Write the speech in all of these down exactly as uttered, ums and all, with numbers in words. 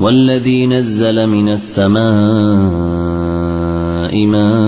والذي نزل من السماء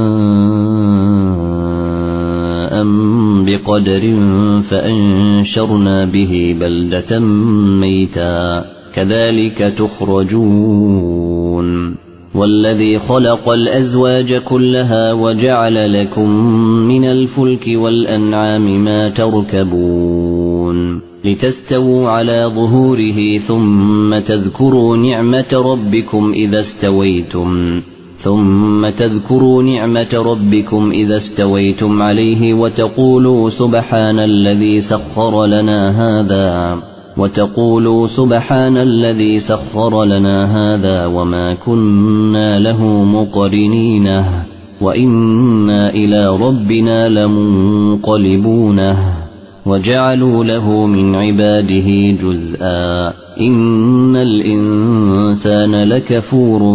ماء بقدر فأنشرنا به بلدة ميتا كذلك تخرجون والذي خلق الأزواج كلها وجعل لكم من الفلك والأنعام ما تركبون لتستووا على ظهوره ثم تذكروا نعمة ربكم إذا استويتم ثم تذكروا نعمة ربكم إذا استويتم عليه وتقولوا سبحان الذي سخر لنا هذا وتقولوا سبحان الذي سخر لنا هذا وما كنا له مقرنين وإنا إلى ربنا لمنقلبون وجعلوا له من عباده جزءا إن الإنسان لكفور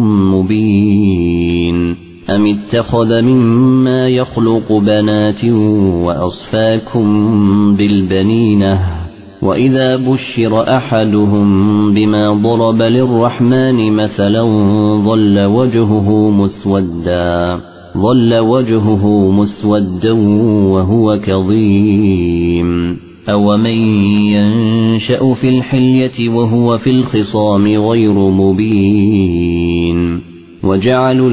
مبين أم اتخذ مما يخلق بنات وأصفاكم بالبنين وإذا بشر أحدهم بما ضرب للرحمن مثلا ظل وجهه مسودا ظل وجهه مسودا وهو كظيم أومن ينشأ في الحلية وهو في الخصام غير مبين وجعلوا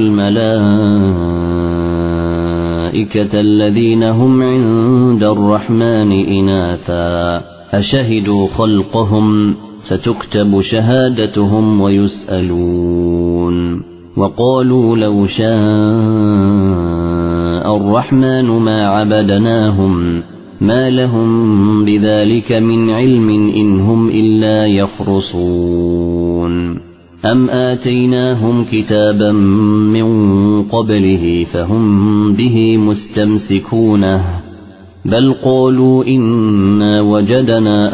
الملائكة الذين هم عند الرحمن إناثا أشهدوا خلقهم ستكتب شهادتهم ويسألون وقالوا لو شاء الرحمن ما عبدناهم ما لهم بذلك من علم إن هم إلا يخرصون أم آتيناهم كتابا من قبله فهم به مستمسكون بل قالوا إنا وجدنا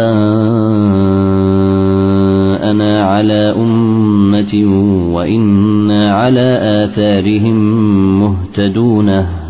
آباءنا على أمة وإنا على آثارهم مهتدون